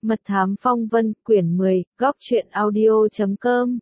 Mật thám phong vân, quyển 10, góc truyện audio.com.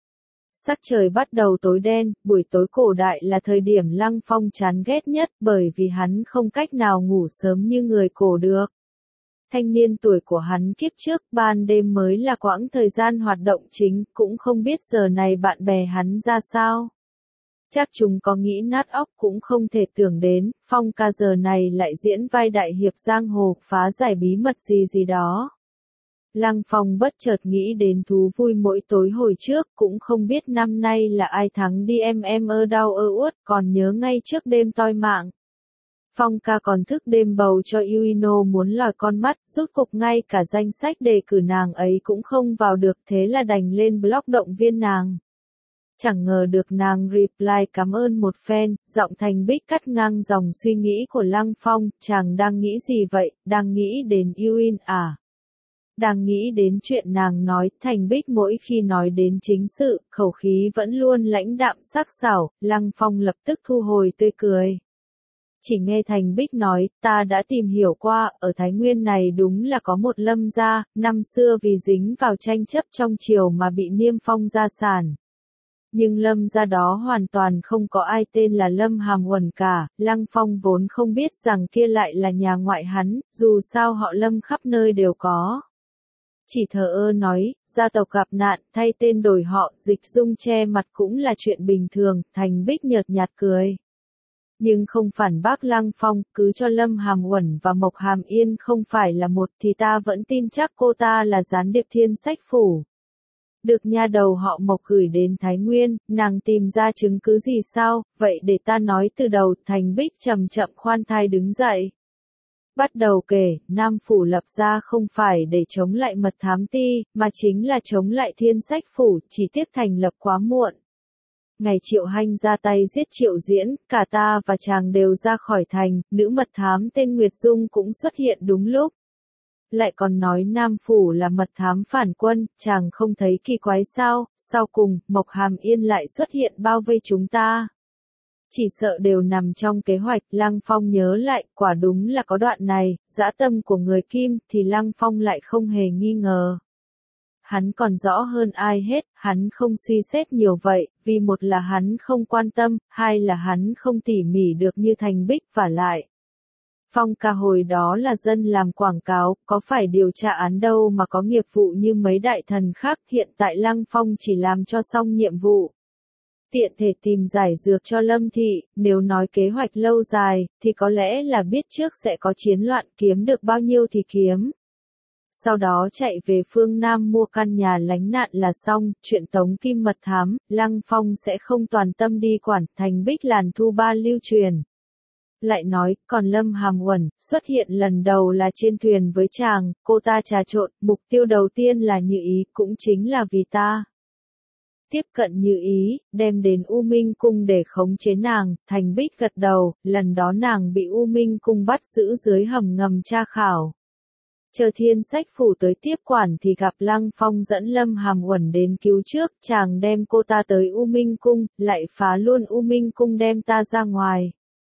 Sắc trời bắt đầu tối đen, buổi tối cổ đại là thời điểm Lăng Phong chán ghét nhất bởi vì hắn không cách nào ngủ sớm như người cổ được. Thanh niên tuổi của hắn kiếp trước, ban đêm mới là quãng thời gian hoạt động chính, cũng không biết giờ này bạn bè hắn ra sao. Chắc chúng có nghĩ nát óc cũng không thể tưởng đến, Phong ca giờ này lại diễn vai đại hiệp giang hồ, phá giải bí mật gì đó. Lăng Phong bất chợt nghĩ đến thú vui mỗi tối hồi trước, cũng không biết năm nay là ai thắng đi em đau uất, còn nhớ ngay trước đêm toi mạng. Phong ca còn thức đêm bầu cho Yuino muốn lòi con mắt, rốt cục ngay cả danh sách đề cử nàng ấy cũng không vào được, thế là đành lên blog động viên nàng. Chẳng ngờ được nàng reply cảm ơn một phen, giọng Thành Bích cắt ngang dòng suy nghĩ của Lăng Phong, chàng đang nghĩ gì vậy, đang nghĩ đến Yuin à? Đang nghĩ đến chuyện nàng nói, Thành Bích mỗi khi nói đến chính sự, khẩu khí vẫn luôn lãnh đạm sắc sảo, Lăng Phong lập tức thu hồi tươi cười. Chỉ nghe Thành Bích nói, ta đã tìm hiểu qua, ở Thái Nguyên này đúng là có một Lâm gia, năm xưa vì dính vào tranh chấp trong triều mà bị niêm phong gia sản. Nhưng Lâm gia đó hoàn toàn không có ai tên là Lâm Hàm Uẩn cả, Lăng Phong vốn không biết rằng kia lại là nhà ngoại hắn, dù sao họ Lâm khắp nơi đều có. Chỉ thờ ơ nói, gia tộc gặp nạn, thay tên đổi họ, dịch dung che mặt cũng là chuyện bình thường, Thành Bích nhợt nhạt cười. Nhưng không phản bác Lăng Phong, cứ cho Lâm Hàm Uẩn và Mộc Hàm Yên không phải là một thì ta vẫn tin chắc cô ta là gián điệp Thiên Sách Phủ. Được nha đầu họ Mộc gửi đến Thái Nguyên, nàng tìm ra chứng cứ gì sao, vậy để ta nói từ đầu, Thành Bích chậm chậm khoan thai đứng dậy. Bắt đầu kể, Nam Phủ lập ra không phải để chống lại mật thám ti, mà chính là chống lại Thiên Sách Phủ, chỉ tiếc thành lập quá muộn. Ngày Triệu Hanh ra tay giết Triệu Diễn, cả ta và chàng đều ra khỏi thành, nữ mật thám tên Nguyệt Dung cũng xuất hiện đúng lúc. Lại còn nói Nam Phủ là mật thám phản quân, chàng không thấy kỳ quái sao, sau cùng, Mộc Hàm Yên lại xuất hiện bao vây chúng ta. Chỉ sợ đều nằm trong kế hoạch, Lăng Phong nhớ lại, quả đúng là có đoạn này, dã tâm của người Kim, thì Lăng Phong lại không hề nghi ngờ. Hắn còn rõ hơn ai hết, hắn không suy xét nhiều vậy, vì một là hắn không quan tâm, hai là hắn không tỉ mỉ được như Thành Bích vả lại. Phong ca hồi đó là dân làm quảng cáo, có phải điều tra án đâu mà có nghiệp vụ như mấy đại thần khác, hiện tại Lăng Phong chỉ làm cho xong nhiệm vụ. Tiện thể tìm giải dược cho Lâm Thị, nếu nói kế hoạch lâu dài, thì có lẽ là biết trước sẽ có chiến loạn, kiếm được bao nhiêu thì kiếm. Sau đó chạy về phương Nam mua căn nhà lánh nạn là xong, chuyện Tống Kim mật thám, Lăng Phong sẽ không toàn tâm đi quản, Thành Bích làn thu ba lưu truyền. Lại nói, còn Lâm Hàm Uẩn, xuất hiện lần đầu là trên thuyền với chàng, cô ta trà trộn, mục tiêu đầu tiên là Như Ý, cũng chính là vì ta. Tiếp cận Như Ý, đem đến U Minh Cung để khống chế nàng, Thành Bích gật đầu, lần đó nàng bị U Minh Cung bắt giữ dưới hầm ngầm tra khảo. Chờ Thiên Sách Phủ tới tiếp quản thì gặp Lăng Phong dẫn Lâm Hàm Uẩn đến cứu trước, chàng đem cô ta tới U Minh Cung, lại phá luôn U Minh Cung đem ta ra ngoài.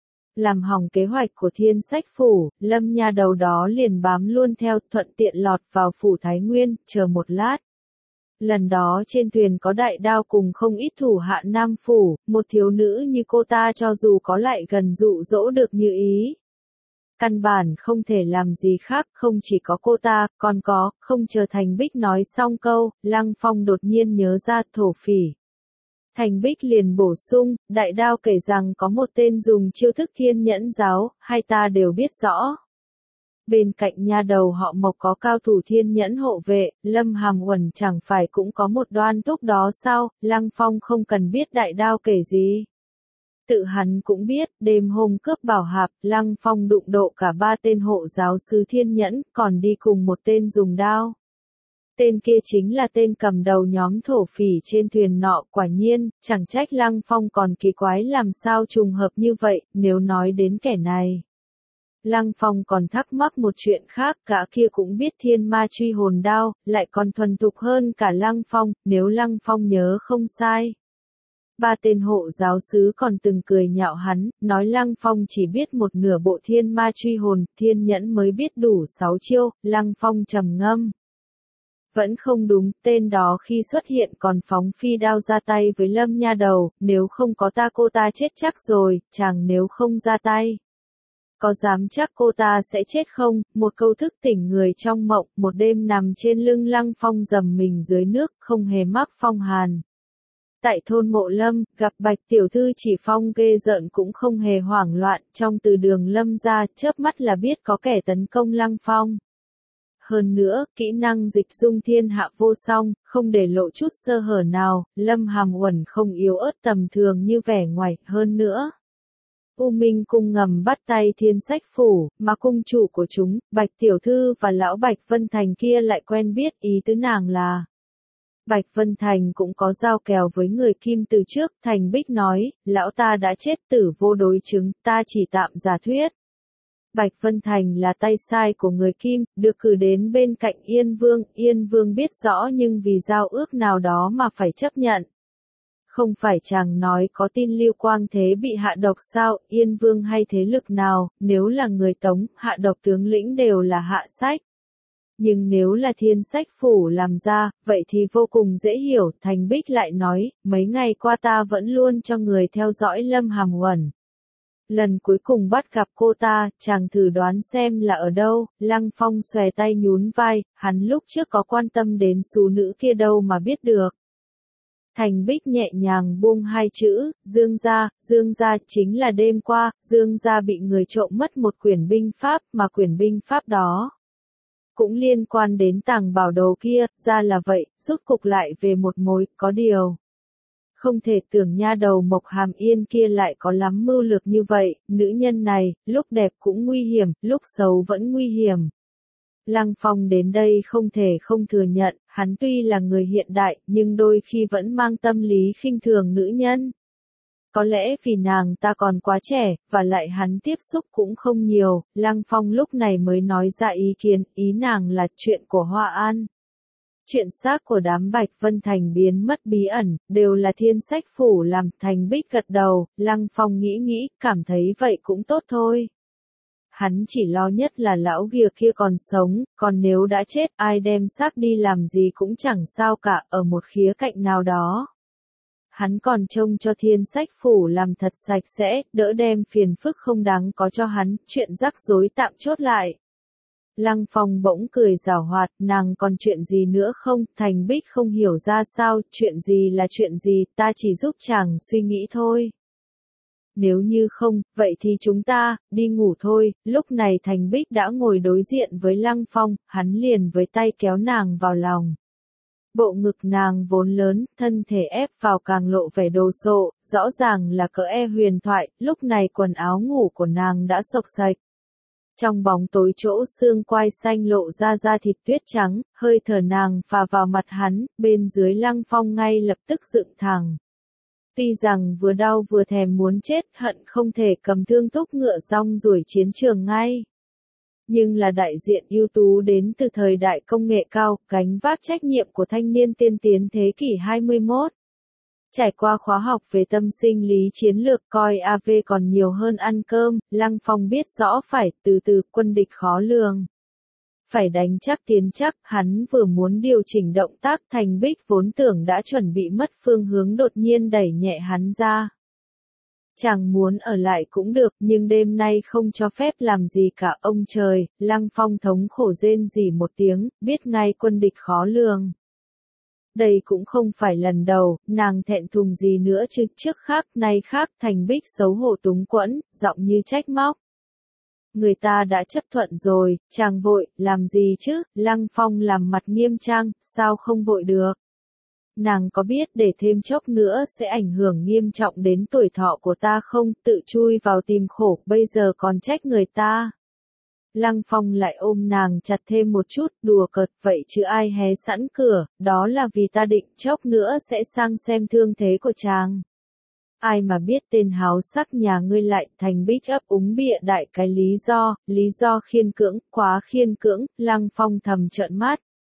Làm hỏng kế hoạch của Thiên Sách Phủ, Lâm nha đầu đó liền bám luôn theo, thuận tiện lọt vào Phủ Thái Nguyên, chờ một lát. Lần đó trên thuyền có Đại Đao cùng không ít thủ hạ Nam Phủ, một thiếu nữ như cô ta cho dù có lại gần dụ dỗ được Như Ý. Căn bản không thể làm gì khác, không chỉ có cô ta, còn có, không chờ Thành Bích nói xong câu, Lăng Phong đột nhiên nhớ ra thổ phỉ. Thành Bích liền bổ sung, Đại Đao kể rằng có một tên dùng chiêu thức Thiên Nhẫn Giáo, hai ta đều biết rõ. Bên cạnh nha đầu họ Mộc có cao thủ Thiên Nhẫn hộ vệ, Lâm Hàm Uẩn chẳng phải cũng có một Đoan Túc đó sao, Lăng Phong không cần biết Đại Đao kể gì. Tự hắn cũng biết, đêm hôm cướp Bảo Hạp, Lăng Phong đụng độ cả ba tên hộ giáo sứ Thiên Nhẫn, còn đi cùng một tên dùng đao. Tên kia chính là tên cầm đầu nhóm thổ phỉ trên thuyền nọ, quả nhiên, chẳng trách Lăng Phong còn kỳ quái làm sao trùng hợp như vậy, nếu nói đến kẻ này. Lăng Phong còn thắc mắc một chuyện khác, cả kia cũng biết thiên ma truy hồn đao, lại còn thuần thục hơn cả Lăng Phong, nếu Lăng Phong nhớ không sai. Ba tên hộ giáo sứ còn từng cười nhạo hắn, nói Lăng Phong chỉ biết một nửa bộ thiên ma truy hồn, thiên nhẫn mới biết đủ 6 chiêu. Lăng Phong trầm ngâm. Vẫn không đúng, tên đó khi xuất hiện còn phóng phi đao ra tay với Lâm nha đầu, nếu không có ta cô ta chết chắc rồi, chàng nếu không ra tay. Có dám chắc cô ta sẽ chết không? Một câu thức tỉnh người trong mộng, một đêm nằm trên lưng Lăng Phong dầm mình dưới nước, không hề mắc phong hàn. Tại thôn Mộ Lâm, gặp Bạch tiểu thư chỉ phong ghê rợn cũng không hề hoảng loạn, trong từ đường Lâm ra, chớp mắt là biết có kẻ tấn công Lăng Phong. Hơn nữa, kỹ năng dịch dung thiên hạ vô song, không để lộ chút sơ hở nào, Lâm Hàm Uẩn không yếu ớt tầm thường như vẻ ngoài, hơn nữa. U Minh cung ngầm bắt tay Thiên Sách phủ, mà cung chủ của chúng, Bạch tiểu thư và lão Bạch Vân Thành kia lại quen biết, ý tứ nàng là. Bạch Vân Thành cũng có giao kèo với người Kim từ trước, Thành Bích nói, lão ta đã chết tử vô đối chứng, ta chỉ tạm giả thuyết. Bạch Vân Thành là tay sai của người Kim, được cử đến bên cạnh Yên Vương biết rõ nhưng vì giao ước nào đó mà phải chấp nhận. Không phải chàng nói có tin Lưu Quang Thế bị hạ độc sao, Yên Vương hay thế lực nào, nếu là người Tống, hạ độc tướng lĩnh đều là hạ sách. Nhưng nếu là Thiên Sách phủ làm ra, vậy thì vô cùng dễ hiểu, Thành Bích lại nói, mấy ngày qua ta vẫn luôn cho người theo dõi Lâm Hàm Uẩn. Lần cuối cùng bắt gặp cô ta, chàng thử đoán xem là ở đâu, Lăng Phong xòe tay nhún vai, hắn lúc trước có quan tâm đến xú nữ kia đâu mà biết được. Thành Bích nhẹ nhàng buông hai chữ, Dương gia chính là đêm qua, Dương gia bị người trộm mất một quyển binh pháp, mà quyển binh pháp đó cũng liên quan đến tàng bảo đồ kia, ra là vậy, rút cục lại về một mối, có điều. Không thể tưởng nha đầu Mộc Hàm Yên kia lại có lắm mưu lược như vậy, nữ nhân này, lúc đẹp cũng nguy hiểm, lúc xấu vẫn nguy hiểm. Lăng Phong đến đây không thể không thừa nhận, hắn tuy là người hiện đại, nhưng đôi khi vẫn mang tâm lý khinh thường nữ nhân. Có lẽ vì nàng ta còn quá trẻ, và lại hắn tiếp xúc cũng không nhiều, Lăng Phong lúc này mới nói ra ý kiến, ý nàng là chuyện của Hoa An. Chuyện xác của đám Bạch Vân Thành biến mất bí ẩn, đều là Thiên Sách phủ làm. Thành Bích gật đầu, Lăng Phong nghĩ, cảm thấy vậy cũng tốt thôi. Hắn chỉ lo nhất là lão ghìa kia còn sống, còn nếu đã chết ai đem xác đi làm gì cũng chẳng sao cả, ở một khía cạnh nào đó. Hắn còn trông cho Thiên Sách phủ làm thật sạch sẽ, đỡ đem phiền phức không đáng có cho hắn, chuyện rắc rối tạm chốt lại. Lăng Phong bỗng cười giảo hoạt, nàng còn chuyện gì nữa không, Thành Bích không hiểu ra sao, chuyện gì là chuyện gì, ta chỉ giúp chàng suy nghĩ thôi. Nếu như không, vậy thì chúng ta, đi ngủ thôi, lúc này Thành Bích đã ngồi đối diện với Lăng Phong, hắn liền với tay kéo nàng vào lòng. Bộ ngực nàng vốn lớn, thân thể ép vào càng lộ vẻ đồ sộ, rõ ràng là cỡ huyền thoại, lúc này quần áo ngủ của nàng đã xộc xạch. Trong bóng tối chỗ xương quai xanh lộ ra da thịt tuyết trắng, hơi thở nàng phả vào mặt hắn, bên dưới Lăng Phong ngay lập tức dựng thẳng. Tuy rằng vừa đau vừa thèm muốn chết, hận không thể cầm thương thúc ngựa rong ruổi chiến trường ngay. Nhưng là đại diện ưu tú đến từ thời đại công nghệ cao, gánh vác trách nhiệm của thanh niên tiên tiến thế kỷ 21. Trải qua khóa học về tâm sinh lý chiến lược coi AV còn nhiều hơn ăn cơm, Lăng Phong biết rõ phải từ từ quân địch khó lường. Phải đánh chắc tiến chắc, hắn vừa muốn điều chỉnh động tác Thành Bích vốn tưởng đã chuẩn bị mất phương hướng đột nhiên đẩy nhẹ hắn ra. Chàng muốn ở lại cũng được, nhưng đêm nay không cho phép làm gì cả ông trời, Lăng Phong thống khổ rên rỉ một tiếng, biết ngay quân địch khó lường. Đây cũng không phải lần đầu, nàng thẹn thùng gì nữa chứ, trước khác, nay khác, Thành Bích xấu hổ túng quẫn, giọng như trách móc. Người ta đã chấp thuận rồi, chàng vội, làm gì chứ, Lăng Phong làm mặt nghiêm trang, sao không vội được. Nàng có biết để thêm chốc nữa sẽ ảnh hưởng nghiêm trọng đến tuổi thọ của ta không, tự chui vào tìm khổ, bây giờ còn trách người ta. Lăng Phong lại ôm nàng chặt thêm một chút, đùa cợt, vậy chứ ai hé sẵn cửa, đó là vì ta định chốc nữa sẽ sang xem thương thế của chàng. Ai mà biết tên háo sắc nhà ngươi lại, Thành Bích ấp úng bịa đại cái lý do khiên cưỡng, quá khiên cưỡng, Lăng Phong thầm trợn mắt.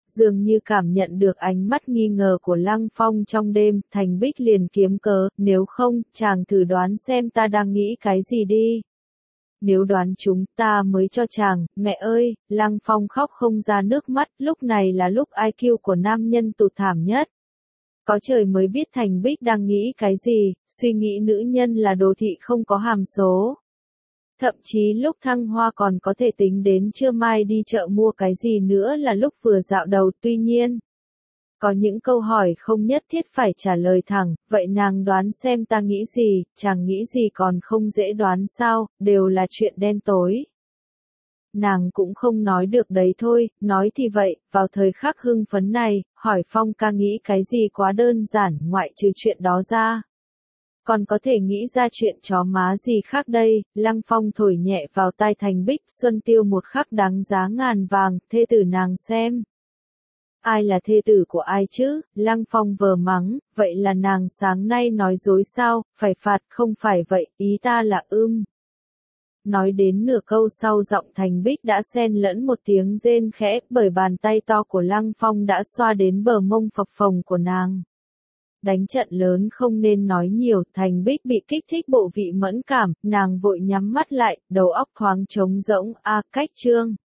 dường như cảm nhận được ánh mắt nghi ngờ của Lăng Phong trong đêm, Thành Bích liền kiếm cớ, nếu không, chàng thử đoán xem ta đang nghĩ cái gì đi. Nếu đoán chúng ta mới cho chàng, mẹ ơi, Lăng Phong khóc không ra nước mắt, lúc này là lúc IQ của nam nhân tụt thảm nhất. Có trời mới biết Thành Bích đang nghĩ cái gì, suy nghĩ nữ nhân là đồ thị không có hàm số. Thậm chí lúc thăng hoa còn có thể tính đến trưa mai đi chợ mua cái gì nữa là lúc vừa dạo đầu, tuy nhiên. Có những câu hỏi không nhất thiết phải trả lời thẳng, vậy nàng đoán xem ta nghĩ gì, chàng nghĩ gì còn không dễ đoán sao, đều là chuyện đen tối. Nàng cũng không nói được đấy thôi, nói thì vậy, vào thời khắc hưng phấn này, hỏi Phong ca nghĩ cái gì quá đơn giản, ngoại trừ chuyện đó ra. Còn có thể nghĩ ra chuyện chó má gì khác đây, Lăng Phong thổi nhẹ vào tai Thành Bích, Xuân Tiêu một khắc đáng giá ngàn vàng, thê tử nàng xem. Ai là thê tử của ai chứ, Lăng Phong vờ mắng, vậy là nàng sáng nay nói dối sao, phải phạt không phải vậy, ý ta là Nói đến nửa câu sau giọng Thành Bích đã xen lẫn một tiếng rên khẽ, bởi bàn tay to của Lăng Phong đã xoa đến bờ mông phập phồng của nàng. Đánh trận lớn không nên nói nhiều, Thành Bích bị kích thích bộ vị mẫn cảm, nàng vội nhắm mắt lại, đầu óc thoáng trống rỗng, cách chương.